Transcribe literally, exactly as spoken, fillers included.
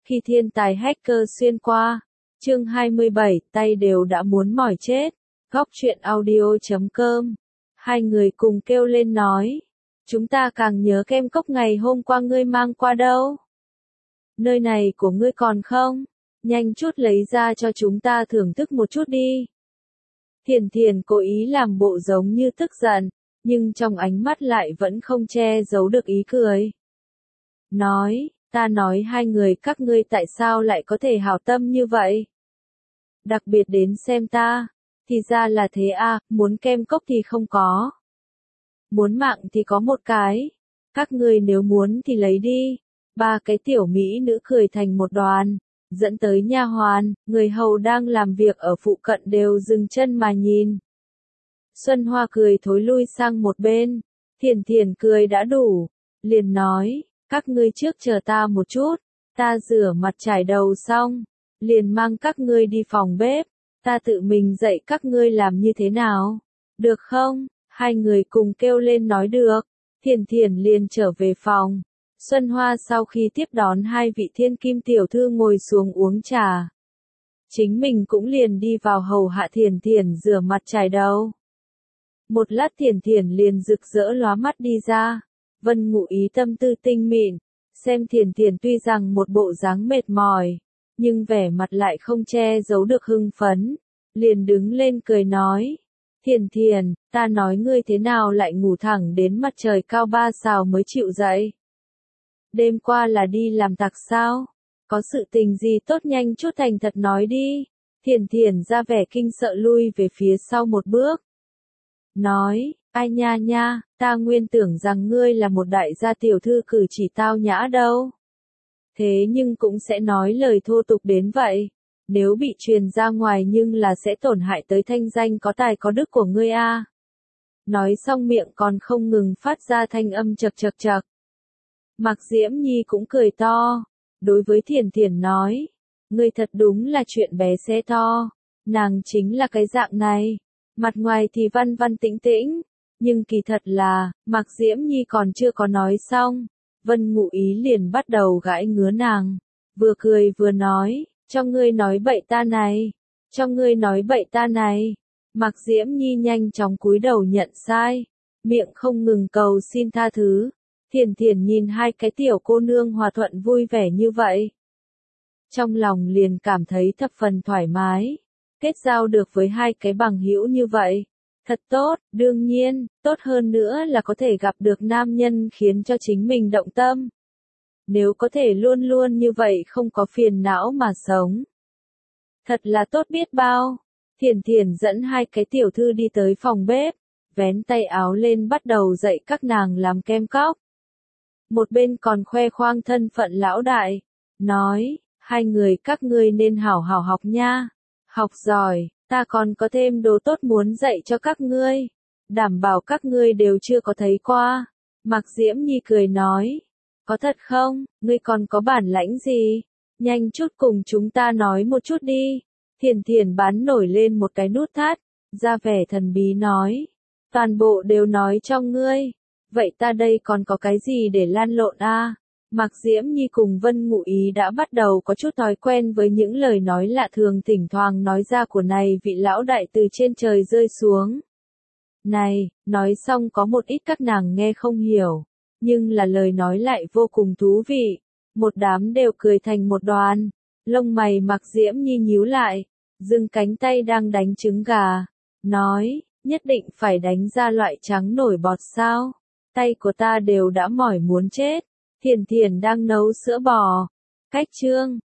Khi thiên tài hacker xuyên qua, chương hai mươi bảy, tay đều đã muốn mỏi chết. Góc truyện audio chấm com. Hai người cùng kêu lên nói, chúng ta càng nhớ kem cốc ngày hôm qua ngươi mang qua đâu. Nơi này của ngươi còn không? Nhanh chút lấy ra cho chúng ta thưởng thức một chút đi. Thiền Thiền cố ý làm bộ giống như tức giận, nhưng trong ánh mắt lại vẫn không che giấu được ý cười. Nói, ta nói hai người các ngươi tại sao lại có thể hảo tâm như vậy? Đặc biệt đến xem ta, thì ra là thế à, muốn kem cốc thì không có. Muốn mạng thì có một cái, các ngươi nếu muốn thì lấy đi. Ba cái tiểu mỹ nữ cười thành một đoàn, dẫn tới nha hoàn, người hầu đang làm việc ở phụ cận đều dừng chân mà nhìn. Xuân Hoa cười thối lui sang một bên, Thiền Thiền cười đã đủ, liền nói, các ngươi trước chờ ta một chút, ta rửa mặt trải đầu xong, liền mang các ngươi đi phòng bếp, ta tự mình dạy các ngươi làm như thế nào, được không? Hai người cùng kêu lên nói được, Thiền Thiền liền trở về phòng. Xuân Hoa sau khi tiếp đón hai vị thiên kim tiểu thư ngồi xuống uống trà, chính mình cũng liền đi vào hầu hạ Thiền Thiền rửa mặt trải đầu. Một lát Thiền Thiền liền rực rỡ lóa mắt đi ra, Vân Ngụ Ý tâm tư tinh mịn, xem Thiền Thiền tuy rằng một bộ dáng mệt mỏi, nhưng vẻ mặt lại không che giấu được hưng phấn, liền đứng lên cười nói, Thiền Thiền, ta nói ngươi thế nào lại ngủ thẳng đến mặt trời cao ba sào mới chịu dậy? Đêm qua là đi làm tặc sao? Có sự tình gì tốt nhanh chút thành thật nói đi. Thiền Thiền ra vẻ kinh sợ lui về phía sau một bước. Nói, ai nha nha, ta nguyên tưởng rằng ngươi là một đại gia tiểu thư cử chỉ tao nhã đâu. Thế nhưng cũng sẽ nói lời thô tục đến vậy. Nếu bị truyền ra ngoài nhưng là sẽ tổn hại tới thanh danh có tài có đức của ngươi a. Nói xong miệng còn không ngừng phát ra thanh âm chật chật chật. Mạc Diễm Nhi cũng cười to, đối với Thiền Thiền nói, ngươi thật đúng là chuyện bé xé to, nàng chính là cái dạng này, mặt ngoài thì văn văn tĩnh tĩnh, nhưng kỳ thật là, Mạc Diễm Nhi còn chưa có nói xong, Vân Ngụ Ý liền bắt đầu gãi ngứa nàng, vừa cười vừa nói, cho ngươi nói bậy ta này, cho ngươi nói bậy ta này, Mạc Diễm Nhi nhanh chóng cúi đầu nhận sai, miệng không ngừng cầu xin tha thứ. Thiền Thiền nhìn hai cái tiểu cô nương hòa thuận vui vẻ như vậy. Trong lòng liền cảm thấy thập phần thoải mái. Kết giao được với hai cái bằng hữu như vậy. Thật tốt, đương nhiên, tốt hơn nữa là có thể gặp được nam nhân khiến cho chính mình động tâm. Nếu có thể luôn luôn như vậy không có phiền não mà sống. Thật là tốt biết bao. Thiền Thiền dẫn hai cái tiểu thư đi tới phòng bếp, vén tay áo lên bắt đầu dạy các nàng làm kem cốc. Một bên còn khoe khoang thân phận lão đại, nói, hai người các ngươi nên hảo hảo học nha, học giỏi, ta còn có thêm đồ tốt muốn dạy cho các ngươi, đảm bảo các ngươi đều chưa có thấy qua. Mạc Diễm Nhi cười nói, có thật không, ngươi còn có bản lãnh gì, nhanh chút cùng chúng ta nói một chút đi. Thiền Thiền bán nổi lên một cái nút thắt, ra vẻ thần bí nói, toàn bộ đều nói cho ngươi. Vậy ta đây còn có cái gì để lan lộn a? À? Mạc Diễm Nhi cùng Vân Ngụ Ý đã bắt đầu có chút thói quen với những lời nói lạ thường thỉnh thoảng nói ra của này vị lão đại từ trên trời rơi xuống. Này, nói xong có một ít các nàng nghe không hiểu, nhưng là lời nói lại vô cùng thú vị. Một đám đều cười thành một đoàn, lông mày Mạc Diễm Nhi nhíu lại, dừng cánh tay đang đánh trứng gà, nói, nhất định phải đánh ra loại trắng nổi bọt sao? Tay của ta đều đã mỏi muốn chết. Thiền Thiền đang nấu sữa bò. Cách chương